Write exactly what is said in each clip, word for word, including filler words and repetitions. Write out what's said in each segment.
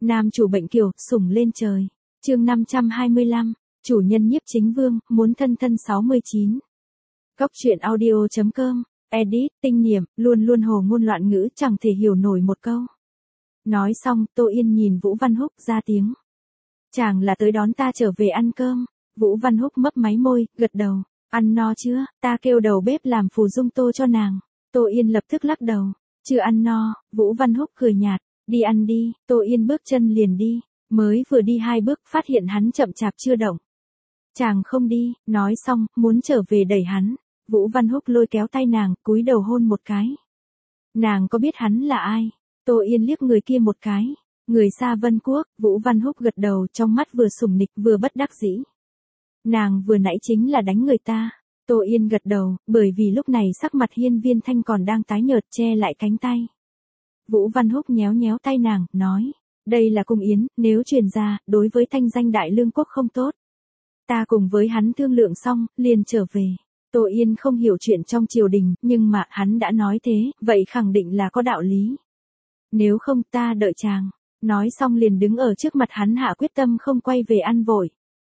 Nam chủ bệnh kiều, sủng lên trời. Chương năm trăm hai mươi lăm, chủ nhân Nhiếp Chính Vương, muốn thân thân sáu mươi chín. Góc truyện audio chấm com, edit, tinh niệm, luôn luôn hồ ngôn loạn ngữ, chẳng thể hiểu nổi một câu. Nói xong, Tô Yên nhìn Vũ Văn Húc ra tiếng. Chàng là tới đón ta trở về ăn cơm. Vũ Văn Húc mấp máy môi, gật đầu. Ăn no chưa, ta kêu đầu bếp làm phù dung tô cho nàng. Tô Yên lập tức lắc đầu. Chưa ăn no. Vũ Văn Húc cười nhạt. Đi ăn đi. Tô Yên bước chân liền đi. Mới vừa đi hai bước phát hiện hắn chậm chạp chưa động. Chàng không đi, nói xong, muốn trở về đẩy hắn. Vũ Văn Húc lôi kéo tay nàng, cúi đầu hôn một cái. Nàng có biết hắn là ai? Tô Yên liếc người kia một cái. Người xa Vân Quốc. Vũ Văn Húc gật đầu, trong mắt vừa sủng nịch vừa bất đắc dĩ. Nàng vừa nãy chính là đánh người ta. Tô Yên gật đầu, bởi vì lúc này sắc mặt Hiên Viên Thanh còn đang tái nhợt, che lại cánh tay. Vũ Văn Húc nhéo nhéo tay nàng, nói. Đây là cung yến, nếu truyền ra, đối với thanh danh đại lương quốc không tốt. Ta cùng với hắn thương lượng xong, liền trở về. Tô Yên không hiểu chuyện trong triều đình, nhưng mà hắn đã nói thế, vậy khẳng định là có đạo lý. Nếu không ta đợi chàng. Nói xong liền đứng ở trước mặt hắn hạ quyết tâm không quay về ăn vội.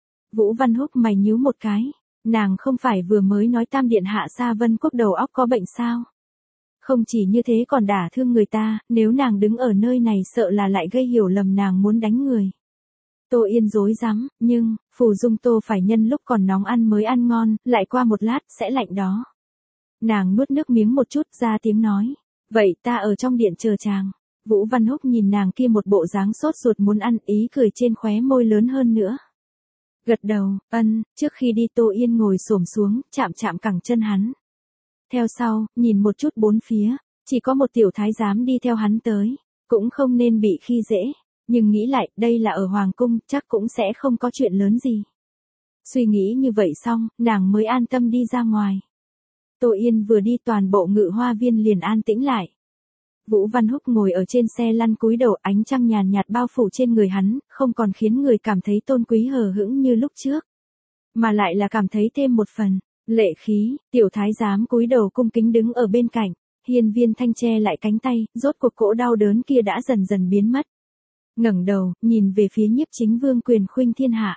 Vũ Văn Húc mày nhíu một cái. Nàng không phải vừa mới nói Tam Điện hạ xa Vân Quốc đầu óc có bệnh sao? Không chỉ như thế còn đả thương người ta, nếu nàng đứng ở nơi này sợ là lại gây hiểu lầm nàng muốn đánh người. Tô Yên dối rắm, nhưng, phù dung tô phải nhân lúc còn nóng ăn mới ăn ngon, lại qua một lát sẽ lạnh đó. Nàng nuốt nước miếng một chút ra tiếng nói. Vậy ta ở trong điện chờ chàng. Vũ Văn Húc nhìn nàng kia một bộ dáng sốt ruột muốn ăn, ý cười trên khóe môi lớn hơn nữa. Gật đầu, ân, trước khi đi Tô Yên ngồi xổm xuống, chạm chạm cẳng chân hắn. Theo sau, nhìn một chút bốn phía, chỉ có một tiểu thái giám đi theo hắn tới, cũng không nên bị khi dễ, nhưng nghĩ lại, đây là ở Hoàng Cung, chắc cũng sẽ không có chuyện lớn gì. Suy nghĩ như vậy xong, nàng mới an tâm đi ra ngoài. Tô Yên vừa đi toàn bộ Ngự Hoa Viên liền an tĩnh lại. Vũ Văn Húc ngồi ở trên xe lăn cúi đầu, ánh trăng nhàn nhạt bao phủ trên người hắn, không còn khiến người cảm thấy tôn quý hờ hững như lúc trước, mà lại là cảm thấy thêm một phần lệ khí. Tiểu thái giám cúi đầu cung kính đứng ở bên cạnh. Hiên Viên Thanh che lại cánh tay, rốt cuộc cỗ đau đớn kia đã dần dần biến mất. Ngẩng đầu, nhìn về phía Nhiếp Chính Vương quyền khuynh thiên hạ.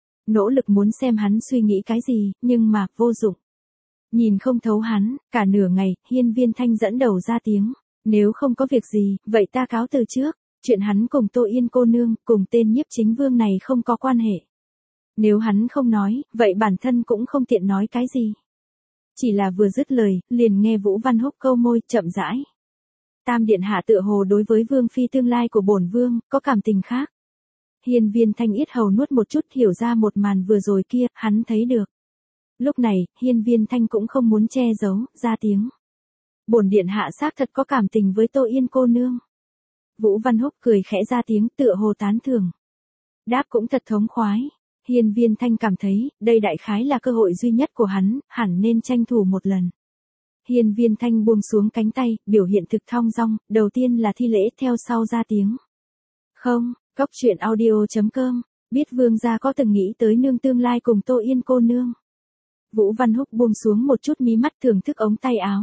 Nỗ lực muốn xem hắn suy nghĩ cái gì, nhưng mà vô dụng. Nhìn không thấu hắn, cả nửa ngày, Hiên Viên Thanh dẫn đầu ra tiếng. Nếu không có việc gì, vậy ta cáo từ trước. Chuyện hắn cùng Tô Yên cô nương, cùng tên Nhiếp Chính Vương này không có quan hệ. Nếu hắn không nói, vậy bản thân cũng không tiện nói cái gì. Chỉ là vừa dứt lời, liền nghe Vũ Văn Húc câu môi, chậm rãi. Tam Điện hạ tựa hồ đối với Vương phi tương lai của bổn vương, có cảm tình khác. Hiên Viên Thanh yết hầu nuốt một chút, hiểu ra một màn vừa rồi kia, hắn thấy được. Lúc này, Hiên Viên Thanh cũng không muốn che giấu, ra tiếng. Bổn điện hạ xác thật có cảm tình với Tô Yên cô nương. Vũ Văn Húc cười khẽ ra tiếng, tựa hồ tán thưởng. Đáp cũng thật thống khoái. Hiên Viên Thanh cảm thấy, đây đại khái là cơ hội duy nhất của hắn, hẳn nên tranh thủ một lần. Hiên Viên Thanh buông xuống cánh tay, biểu hiện thực thong dong, đầu tiên là thi lễ, theo sau ra tiếng. Không, góc truyện audio chấm com, biết vương gia có từng nghĩ tới nương tương lai cùng Tô Yên cô nương. Vũ Văn Húc buông xuống một chút mí mắt thưởng thức ống tay áo.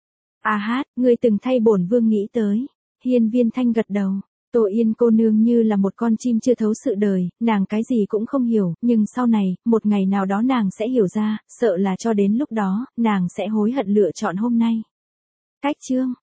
À hát, ngươi từng thay bổn vương nghĩ tới. Hiên Viên Thanh gật đầu. Tô Yên cô nương như là một con chim chưa thấu sự đời, nàng cái gì cũng không hiểu, nhưng sau này, một ngày nào đó nàng sẽ hiểu ra, sợ là cho đến lúc đó, nàng sẽ hối hận lựa chọn hôm nay. Cách chương.